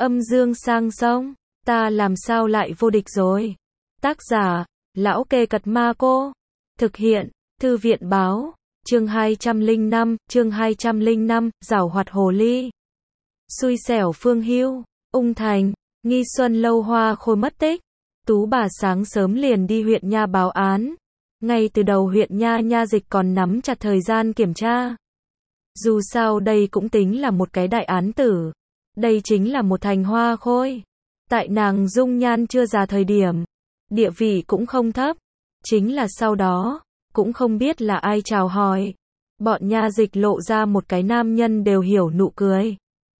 Âm dương sang sông, ta làm sao lại vô địch rồi. Tác giả, Lão Kê Cật Ma Cô. Thực hiện, Thư viện báo. Chương 205, giảo hoạt hồ ly. Xui xẻo Phương Hưu, Ung Thành, Nghi Xuân Lâu Hoa Khôi mất tích. Tú bà sáng sớm liền đi huyện Nha báo án. Ngay từ đầu huyện Nha Dịch còn nắm chặt thời gian kiểm tra. Dù sao đây cũng tính là một cái đại án tử. Đây chính là một thành hoa khôi. Tại nàng dung nhan chưa già thời điểm, địa vị cũng không thấp. Chính là sau đó, cũng không biết là ai chào hỏi. Bọn Nha Dịch lộ ra một cái nam nhân đều hiểu nụ cười.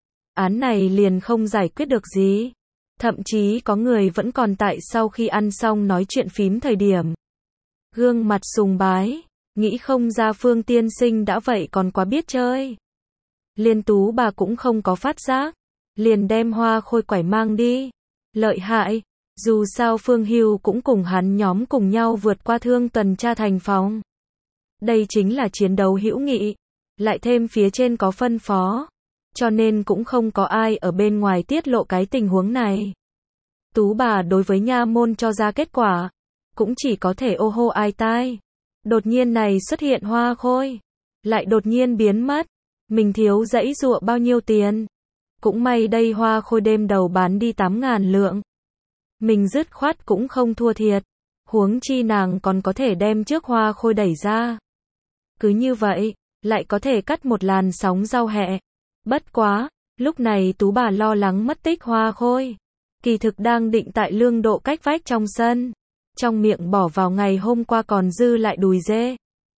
Án này liền không giải quyết được gì. Thậm chí có người vẫn còn tại sau khi ăn xong nói chuyện phím thời điểm. Gương mặt sùng bái, nghĩ không ra Phương tiên sinh đã vậy còn quá biết chơi. Liên Tú bà cũng không có phát giác, liền đem hoa khôi quải mang đi. Lợi hại, dù sao Phương Hưu cũng cùng hắn nhóm cùng nhau vượt qua Thương tuần tra thành phòng. Đây chính là chiến đấu hữu nghị, lại thêm phía trên có phân phó, cho nên cũng không có ai ở bên ngoài tiết lộ cái tình huống này. Tú bà đối với nha môn cho ra kết quả, cũng chỉ có thể ô hô ai tai. Đột nhiên này xuất hiện hoa khôi, lại đột nhiên biến mất. Mình thiếu dãy dụa bao nhiêu tiền. Cũng may đây hoa khôi đêm đầu bán đi 8.000 lượng. Mình dứt khoát cũng không thua thiệt. Huống chi nàng còn có thể đem trước hoa khôi đẩy ra. Cứ như vậy, lại có thể cắt một làn sóng rau hẹ. Bất quá, lúc này Tú bà lo lắng mất tích hoa khôi. Kỳ thực đang định tại Lương Độ cách vách trong sân. Trong miệng bỏ vào ngày hôm qua còn dư lại đùi dê.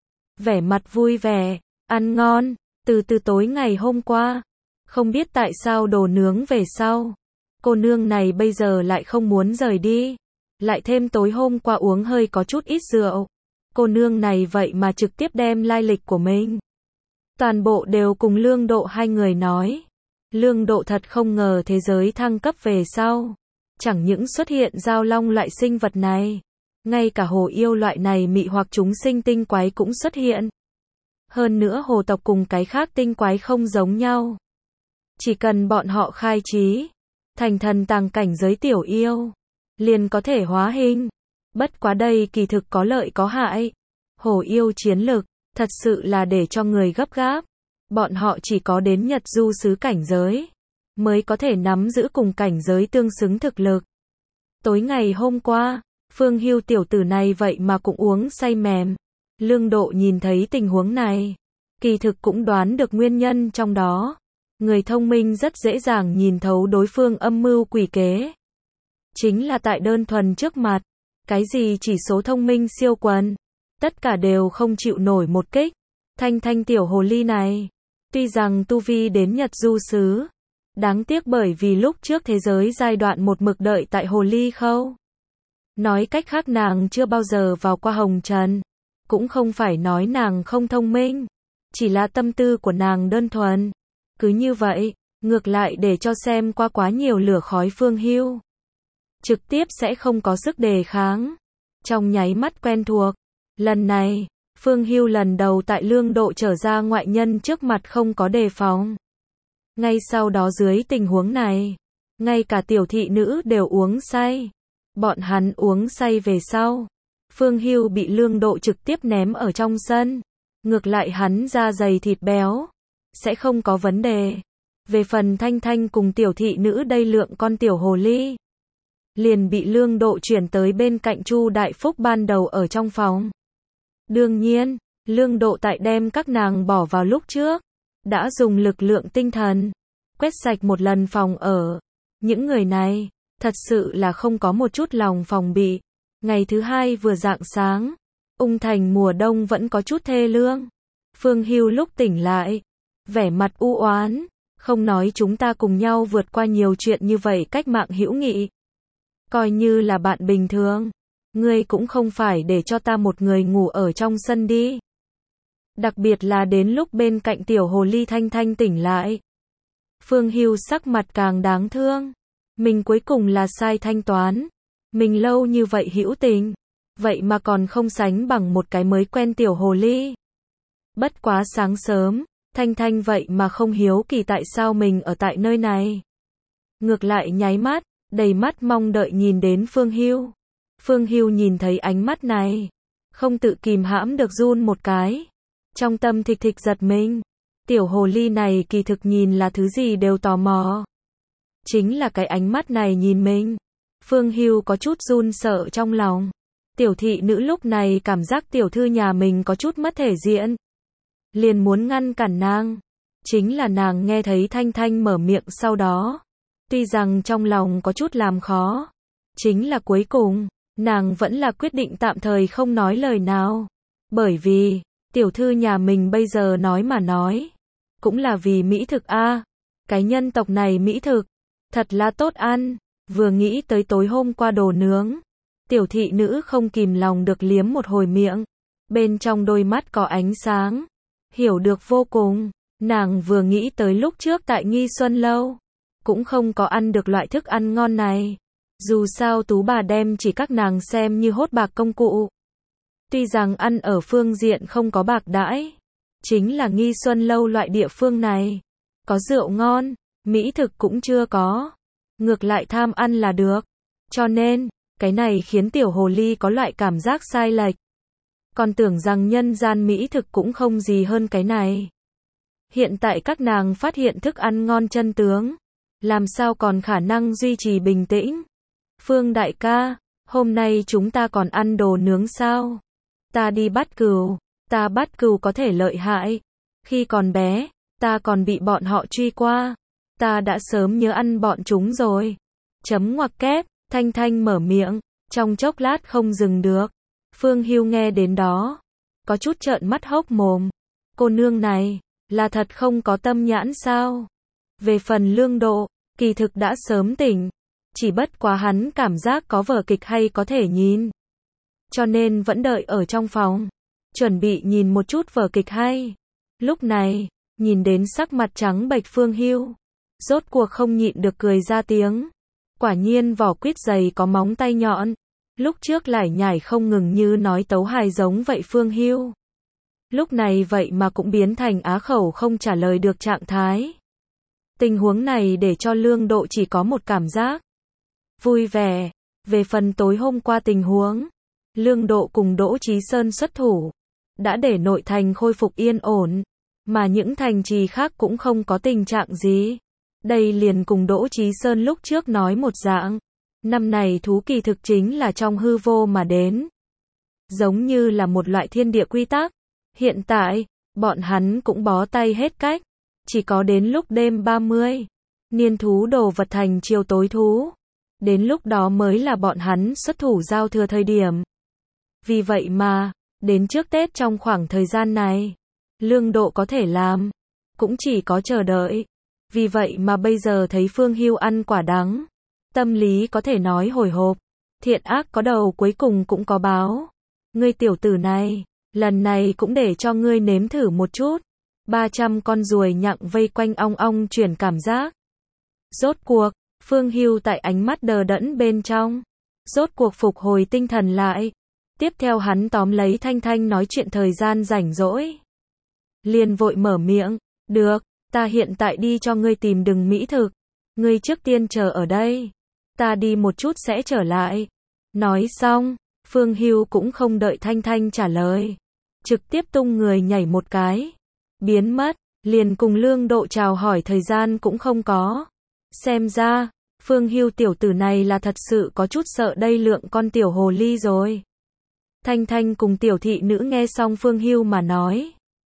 Vẻ mặt vui vẻ, ăn ngon, từ tối ngày hôm qua. Không biết tại sao đồ nướng về sau. Cô nương này bây giờ lại không muốn rời đi. Lại thêm tối hôm qua uống hơi có chút ít rượu. Cô nương này vậy mà trực tiếp đem lai lịch của mình. Toàn bộ đều cùng Lương Độ hai người nói. Lương Độ thật không ngờ thế giới thăng cấp về sau. Chẳng những xuất hiện giao long loại sinh vật này. Ngay cả hồ yêu loại này mị hoặc chúng sinh tinh quái cũng xuất hiện. Hơn nữa hồ tộc cùng cái khác tinh quái không giống nhau. Chỉ cần bọn họ khai trí, thành thần tàng cảnh giới tiểu yêu, liền có thể hóa hình. Bất quá đây kỳ thực có lợi có hại. Hồ yêu chiến lực, thật sự là để cho người gấp gáp. Bọn họ chỉ có đến Nhật Du xứ cảnh giới, mới có thể nắm giữ cùng cảnh giới tương xứng thực lực. Tối ngày hôm qua, Phương Hưu tiểu tử này vậy mà cũng uống say mềm. Lương Độ nhìn thấy tình huống này, kỳ thực cũng đoán được nguyên nhân trong đó. Người thông minh rất dễ dàng nhìn thấu đối phương âm mưu quỷ kế. Chính là tại đơn thuần trước mặt, cái gì chỉ số thông minh siêu quần, tất cả đều không chịu nổi một kích. Thanh tiểu hồ ly này, tuy rằng tu vi đến Nhật Du xứ, đáng tiếc bởi vì lúc trước thế giới giai đoạn một mực đợi tại hồ ly khâu. Nói cách khác nàng chưa bao giờ vào qua hồng trần. Cũng không phải nói nàng không thông minh, chỉ là tâm tư của nàng đơn thuần. Cứ như vậy, ngược lại để cho xem qua quá nhiều lửa khói Phương Hưu. Trực tiếp sẽ không có sức đề kháng. Trong nháy mắt quen thuộc. Lần này, Phương Hưu lần đầu tại Lương Độ trở ra ngoại nhân trước mặt không có đề phòng. Ngay sau đó dưới tình huống này, ngay cả tiểu thị nữ đều uống say. Bọn hắn uống say về sau, Phương Hưu bị Lương Độ trực tiếp ném ở trong sân. Ngược lại hắn da dày thịt béo, sẽ không có vấn đề. Về phần Thanh cùng tiểu thị nữ đây lượng con tiểu hồ ly, liền bị Lương Độ chuyển tới bên cạnh Chu Đại Phúc ban đầu ở trong phòng. Đương nhiên, Lương Độ tại đem các nàng bỏ vào lúc trước, đã dùng lực lượng tinh thần, quét sạch một lần phòng ở. Những người này, thật sự là không có một chút lòng phòng bị. Ngày thứ hai vừa rạng sáng, Ung Thành mùa đông vẫn có chút thê lương. Phương Hưu lúc tỉnh lại, vẻ mặt u oán, không nói chúng ta cùng nhau vượt qua nhiều chuyện như vậy cách mạng hữu nghị. Coi như là bạn bình thường, ngươi cũng không phải để cho ta một người ngủ ở trong sân đi. Đặc biệt là đến lúc bên cạnh tiểu hồ ly Thanh tỉnh lại. Phương Hưu sắc mặt càng đáng thương. Mình cuối cùng là sai thanh toán. Mình lâu như vậy hữu tình, vậy mà còn không sánh bằng một cái mới quen tiểu hồ ly. Bất quá sáng sớm, Thanh vậy mà không hiếu kỳ tại sao mình ở tại nơi này. ngược lại nháy mắt, đầy mắt mong đợi nhìn đến Phương Hưu. Phương Hưu nhìn thấy ánh mắt này, không tự kìm hãm được run một cái. Trong tâm thịch thịch giật mình. Tiểu hồ ly này kỳ thực nhìn là thứ gì đều tò mò. Chính là cái ánh mắt này nhìn mình. Phương Hưu có chút run sợ trong lòng. Tiểu thị nữ lúc này cảm giác tiểu thư nhà mình có chút mất thể diện. Liền muốn ngăn cản nàng. Chính là nàng nghe thấy Thanh Thanh mở miệng sau đó. Tuy rằng trong lòng có chút làm khó. Chính là cuối cùng, nàng vẫn là quyết định tạm thời không nói lời nào. Bởi vì, tiểu thư nhà mình bây giờ nói mà nói. Cũng là vì mỹ thực a. Cái nhân tộc này mỹ thực. Thật là tốt ăn. Vừa nghĩ tới tối hôm qua đồ nướng. Tiểu thị nữ không kìm lòng được liếm một hồi miệng. Bên trong đôi mắt có ánh sáng. Hiểu được vô cùng. Nàng vừa nghĩ tới lúc trước tại Nghi Xuân Lâu. Cũng không có ăn được loại thức ăn ngon này. Dù sao tú bà đem chỉ các nàng xem như hốt bạc công cụ. Tuy rằng ăn ở phương diện không có bạc đãi. Chính là Nghi Xuân Lâu loại địa phương này. Có rượu ngon, mỹ thực cũng chưa có. Ngược lại tham ăn là được. Cho nên, cái này khiến tiểu hồ ly có loại cảm giác sai lệch. Còn tưởng rằng nhân gian mỹ thực cũng không gì hơn cái này. Hiện tại các nàng phát hiện thức ăn ngon chân tướng. Làm sao còn khả năng duy trì bình tĩnh. Phương đại ca, hôm nay chúng ta còn ăn đồ nướng sao? Ta đi bắt cừu. Ta bắt cừu có thể lợi hại. Khi còn bé, ta còn bị bọn họ truy qua. Ta đã sớm nhớ ăn bọn chúng rồi. Chấm ngoặc kép, Thanh Thanh mở miệng, trong chốc lát không dừng được. Phương Hưu nghe đến đó, có chút trợn mắt hốc mồm. Cô nương này, là thật không có tâm nhãn sao? Về phần Lương Độ, kỳ thực đã sớm tỉnh. Chỉ bất quá hắn cảm giác có vở kịch hay có thể nhìn. Cho nên vẫn đợi ở trong phòng. Chuẩn bị nhìn một chút vở kịch hay. Lúc này, nhìn đến sắc mặt trắng bệch Phương Hưu. Rốt cuộc không nhịn được cười ra tiếng. Quả nhiên vỏ quýt dày có móng tay nhọn. Lúc trước lải nhải không ngừng như nói tấu hài giống vậy Phương Hưu. Lúc này vậy mà cũng biến thành á khẩu không trả lời được trạng thái. Tình huống này để cho Lương Độ chỉ có một cảm giác vui vẻ. Về phần tối hôm qua tình huống, Lương Độ cùng Đỗ Chí Sơn xuất thủ, đã để nội thành khôi phục yên ổn, mà những thành trì khác cũng không có tình trạng gì. Đây liền cùng Đỗ Chí Sơn lúc trước nói một dạng. Năm này thú kỳ thực chính là trong hư vô mà đến. Giống như là một loại thiên địa quy tắc. Hiện tại, bọn hắn cũng bó tay hết cách. Chỉ có đến lúc đêm 30, niên thú đồ vật thành chiều tối thú. Đến lúc đó mới là bọn hắn xuất thủ giao thừa thời điểm. Vì vậy mà, đến trước Tết trong khoảng thời gian này, Lương Độ có thể làm, cũng chỉ có chờ đợi. Vì vậy mà bây giờ thấy Phương Hưu ăn quả đắng, tâm lý có thể nói hồi hộp. Thiện ác có đầu cuối cùng cũng có báo. Ngươi tiểu tử này, lần này cũng để cho ngươi nếm thử một chút. 300 con ruồi nhặng vây quanh ong ong chuyển cảm giác. Rốt cuộc, Phương Hưu tại ánh mắt đờ đẫn bên trong. Rốt cuộc phục hồi tinh thần lại. Tiếp theo hắn tóm lấy Thanh Thanh nói chuyện thời gian rảnh rỗi. Liền vội mở miệng, được, ta hiện tại đi cho ngươi tìm đừng mỹ thực. Ngươi trước tiên chờ ở đây. Ta đi một chút sẽ trở lại. Nói xong, Phương Hưu cũng không đợi Thanh Thanh trả lời. Trực tiếp tung người nhảy một cái. Biến mất, liền cùng Lương Độ chào hỏi thời gian cũng không có. Xem ra, Phương Hưu tiểu tử này là thật sự có chút sợ đây lượng con tiểu hồ ly rồi. Thanh Thanh cùng tiểu thị nữ nghe xong Phương Hưu mà nói.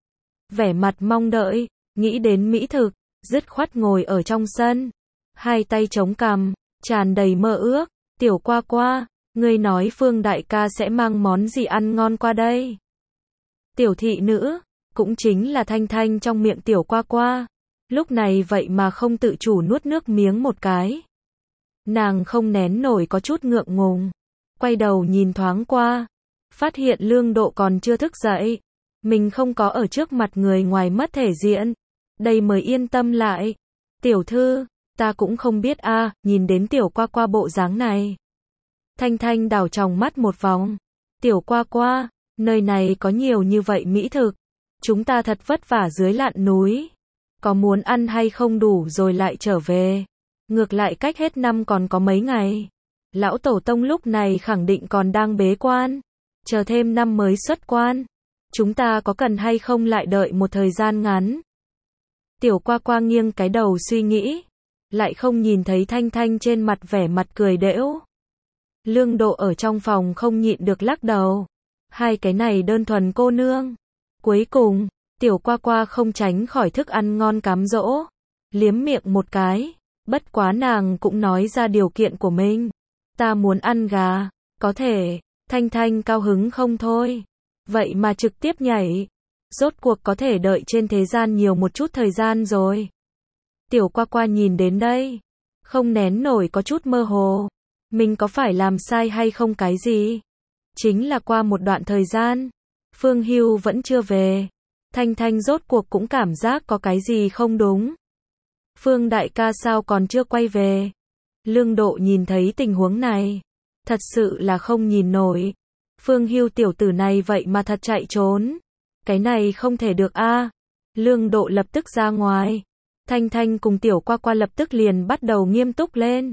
Vẻ mặt mong đợi, nghĩ đến mỹ thực, dứt khoát ngồi ở trong sân. Hai tay chống cằm, tràn đầy mơ ước. Tiểu qua qua, ngươi nói Phương đại ca sẽ mang món gì ăn ngon qua đây? Tiểu thị nữ, cũng chính là Thanh Thanh trong miệng tiểu qua qua. Lúc này vậy mà không tự chủ nuốt nước miếng một cái. Nàng không nén nổi có chút ngượng ngùng. Quay đầu nhìn thoáng qua. Phát hiện Lương Độ còn chưa thức dậy. Mình không có ở trước mặt người ngoài mất thể diện. Đây mới yên tâm lại. Tiểu thư, ta cũng không biết a, nhìn đến tiểu qua qua bộ dáng này. Thanh Thanh đảo tròng mắt một vòng. Tiểu qua qua, nơi này có nhiều như vậy mỹ thực. Chúng ta thật vất vả dưới lạn núi. Có muốn ăn hay không đủ rồi lại trở về. Ngược lại cách hết năm còn có mấy ngày. Lão Tổ Tông lúc này khẳng định còn đang bế quan. Chờ thêm năm mới xuất quan. Chúng ta có cần hay không lại đợi một thời gian ngắn? Tiểu Qua Qua nghiêng cái đầu suy nghĩ. Lại không nhìn thấy Thanh Thanh trên mặt vẻ mặt cười đễu. Lương Độ ở trong phòng không nhịn được lắc đầu. Hai cái này đơn thuần cô nương. Cuối cùng, Tiểu Qua Qua không tránh khỏi thức ăn ngon cám dỗ. Liếm miệng một cái. Bất quá nàng cũng nói ra điều kiện của mình. Ta muốn ăn gà. Có thể. Thanh Thanh cao hứng không thôi. Vậy mà trực tiếp nhảy. Rốt cuộc có thể đợi trên thế gian nhiều một chút thời gian rồi. Tiểu Qua Qua nhìn đến đây. Không nén nổi có chút mơ hồ. Mình có phải làm sai hay không cái gì? Chính là qua một đoạn thời gian. Phương Hưu vẫn chưa về. Thanh Thanh rốt cuộc cũng cảm giác có cái gì không đúng. Phương đại ca sao còn chưa quay về? Lương Độ nhìn thấy tình huống này. Thật sự là không nhìn nổi. Phương Hưu tiểu tử này vậy mà thật chạy trốn. Cái này không thể được a. Lương Độ lập tức ra ngoài. Thanh Thanh cùng Tiểu Qua Qua lập tức liền bắt đầu nghiêm túc lên.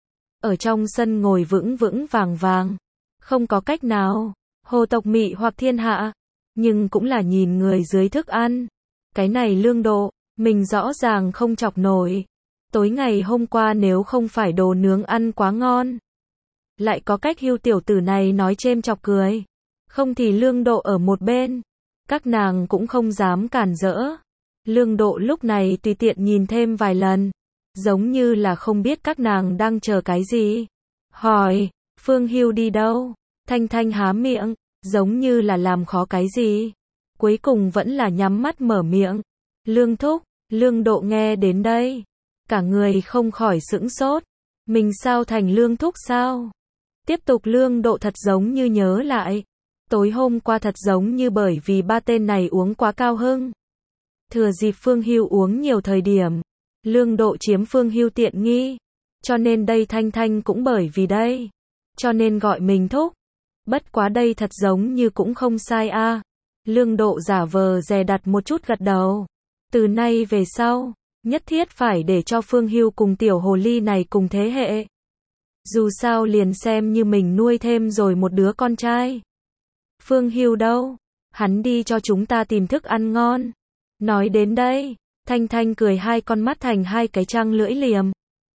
Ở trong sân ngồi vững vững vàng vàng. Không có cách nào. Hồ tộc mị hoặc thiên hạ. Nhưng cũng là nhìn người dưới thức ăn. Cái này Lương Độ, mình rõ ràng không chọc nổi. Tối ngày hôm qua nếu không phải đồ nướng ăn quá ngon. Lại có cách Hưu tiểu tử này nói chêm chọc cười. Không thì Lương Độ ở một bên. Các nàng cũng không dám cản rỡ. Lương Độ lúc này tùy tiện nhìn thêm vài lần. Giống như là không biết các nàng đang chờ cái gì. Hỏi, Phương Hưu đi đâu? Thanh Thanh há miệng, giống như là làm khó cái gì. Cuối cùng vẫn là nhắm mắt mở miệng. Lương thúc, Lương Độ nghe đến đây. Cả người không khỏi sững sốt. Mình sao thành Lương thúc sao? Tiếp tục Lương Độ thật giống như nhớ lại. Tối hôm qua thật giống như bởi vì ba tên này uống quá cao hưng. Thừa dịp Phương Hưu uống nhiều thời điểm. Lương Độ chiếm Phương Hưu tiện nghi. Cho nên đây Thanh Thanh cũng bởi vì đây. Cho nên gọi mình thúc. Bất quá đây thật giống như cũng không sai a. Lương Độ giả vờ dè đặt một chút gật đầu. Từ nay về sau, nhất thiết phải để cho Phương Hưu cùng tiểu hồ ly này cùng thế hệ. Dù sao liền xem như mình nuôi thêm rồi một đứa con trai. Phương Hưu đâu? Hắn đi cho chúng ta tìm thức ăn ngon. Nói đến đây, Thanh Thanh cười hai con mắt thành hai cái trăng lưỡi liềm.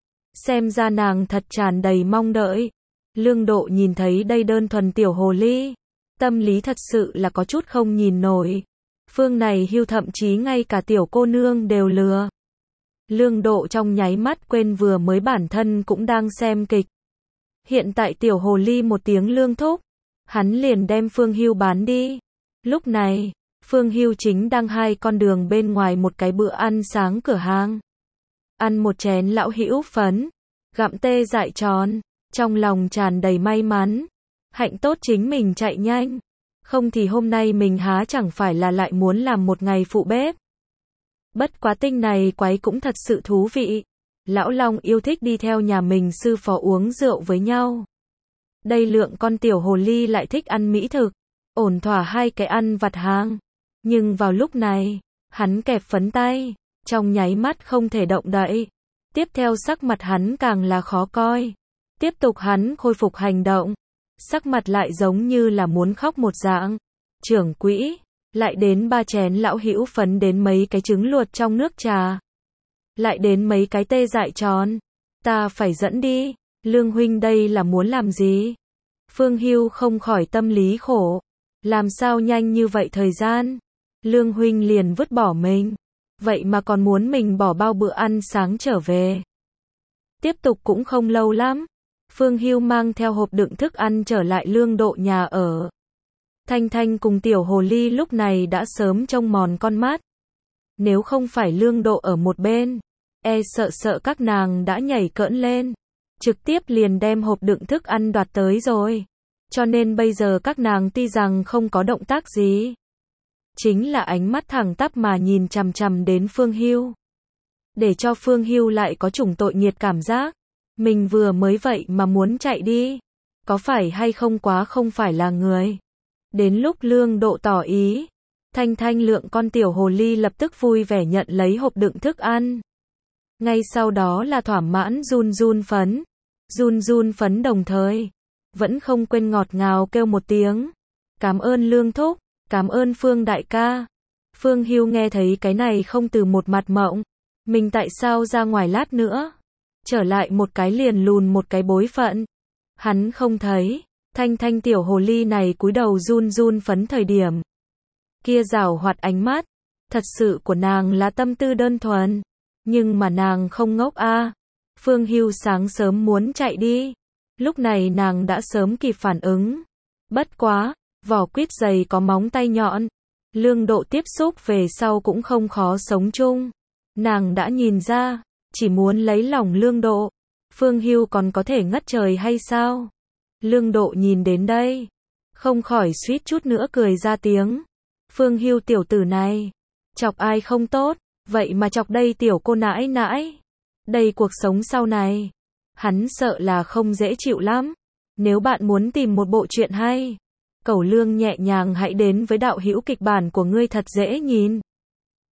Xem ra nàng thật tràn đầy mong đợi. Lương Độ nhìn thấy đây đơn thuần tiểu hồ ly. Tâm lý thật sự là có chút không nhìn nổi. Phương này Hưu thậm chí ngay cả tiểu cô nương đều lừa. Lương Độ trong nháy mắt quên vừa mới bản thân cũng đang xem kịch. Hiện tại tiểu hồ ly một tiếng Lương thúc. Hắn liền đem Phương Hưu bán đi. Lúc này, Phương Hưu chính đang hai con đường bên ngoài một cái bữa ăn sáng cửa hàng. Ăn một chén lão hữu phấn, gặm tê dại tròn, trong lòng tràn đầy may mắn. Hạnh tốt chính mình chạy nhanh. Không thì hôm nay mình há chẳng phải là lại muốn làm một ngày phụ bếp. Bất quá tinh này quái cũng thật sự thú vị. Lão Long yêu thích đi theo nhà mình sư phó uống rượu với nhau. Đây lượng con tiểu hồ ly lại thích ăn mỹ thực. Ổn thỏa hai cái ăn vặt hàng. Nhưng vào lúc này, hắn kẹp phấn tay, trong nháy mắt không thể động đậy. Tiếp theo sắc mặt hắn càng là khó coi. Tiếp tục hắn khôi phục hành động. Sắc mặt lại giống như là muốn khóc một dạng. Trưởng quỹ, lại đến 3 chén lão hữu phấn đến mấy cái trứng luộc trong nước trà. Lại đến mấy cái tê dại tròn. Ta phải dẫn đi. Lương huynh đây là muốn làm gì? Phương Hưu không khỏi tâm lý khổ. Làm sao nhanh như vậy thời gian? Lương huynh liền vứt bỏ mình. Vậy mà còn muốn mình bỏ bao bữa ăn sáng trở về. Tiếp tục cũng không lâu lắm. Phương Hưu mang theo hộp đựng thức ăn trở lại Lương Độ nhà ở. Thanh Thanh cùng tiểu hồ ly lúc này đã sớm trông mòn con mắt. Nếu không phải Lương Độ ở một bên, sợ các nàng đã nhảy cỡn lên. Trực tiếp liền đem hộp đựng thức ăn đoạt tới rồi. Cho nên bây giờ các nàng tuy rằng không có động tác gì. Chính là ánh mắt thẳng tắp mà nhìn chằm chằm đến Phương Hưu. Để cho Phương Hưu lại có chủng tội nghiệt cảm giác. Mình vừa mới vậy mà muốn chạy đi. Có phải hay không quá không phải là người. Đến lúc Lương Độ tỏ ý. Thanh Thanh lượng con tiểu hồ ly lập tức vui vẻ nhận lấy hộp đựng thức ăn. Ngay sau đó là thỏa mãn run run phấn. Run run phấn đồng thời vẫn không quên ngọt ngào kêu một tiếng. Cảm ơn Lương thúc, cảm ơn Phương đại ca. Phương Hưu nghe thấy cái này không từ một mặt mộng. Mình tại sao ra ngoài lát nữa? Trở lại một cái liền lùn một cái bối phận. Hắn không thấy. Thanh Thanh tiểu hồ ly này cúi đầu run run phấn thời điểm. Kia giảo hoạt ánh mắt. Thật sự của nàng là tâm tư đơn thuần. Nhưng mà nàng không ngốc a. Phương Hưu sáng sớm muốn chạy đi. Lúc này nàng đã sớm kịp phản ứng. Bất quá, vỏ quýt dày có móng tay nhọn. Lương Độ tiếp xúc về sau cũng không khó sống chung. Nàng đã nhìn ra, chỉ muốn lấy lòng Lương Độ. Phương Hưu còn có thể ngất trời hay sao? Lương Độ nhìn đến đây, không khỏi suýt chút nữa cười ra tiếng. Phương Hưu tiểu tử này, chọc ai không tốt, vậy mà chọc đây tiểu cô nãi nãi. Đây cuộc sống sau này, hắn sợ là không dễ chịu lắm. Nếu bạn muốn tìm một bộ truyện hay, Cẩu Lương nhẹ nhàng hãy đến với đạo hữu kịch bản của ngươi thật dễ nhìn.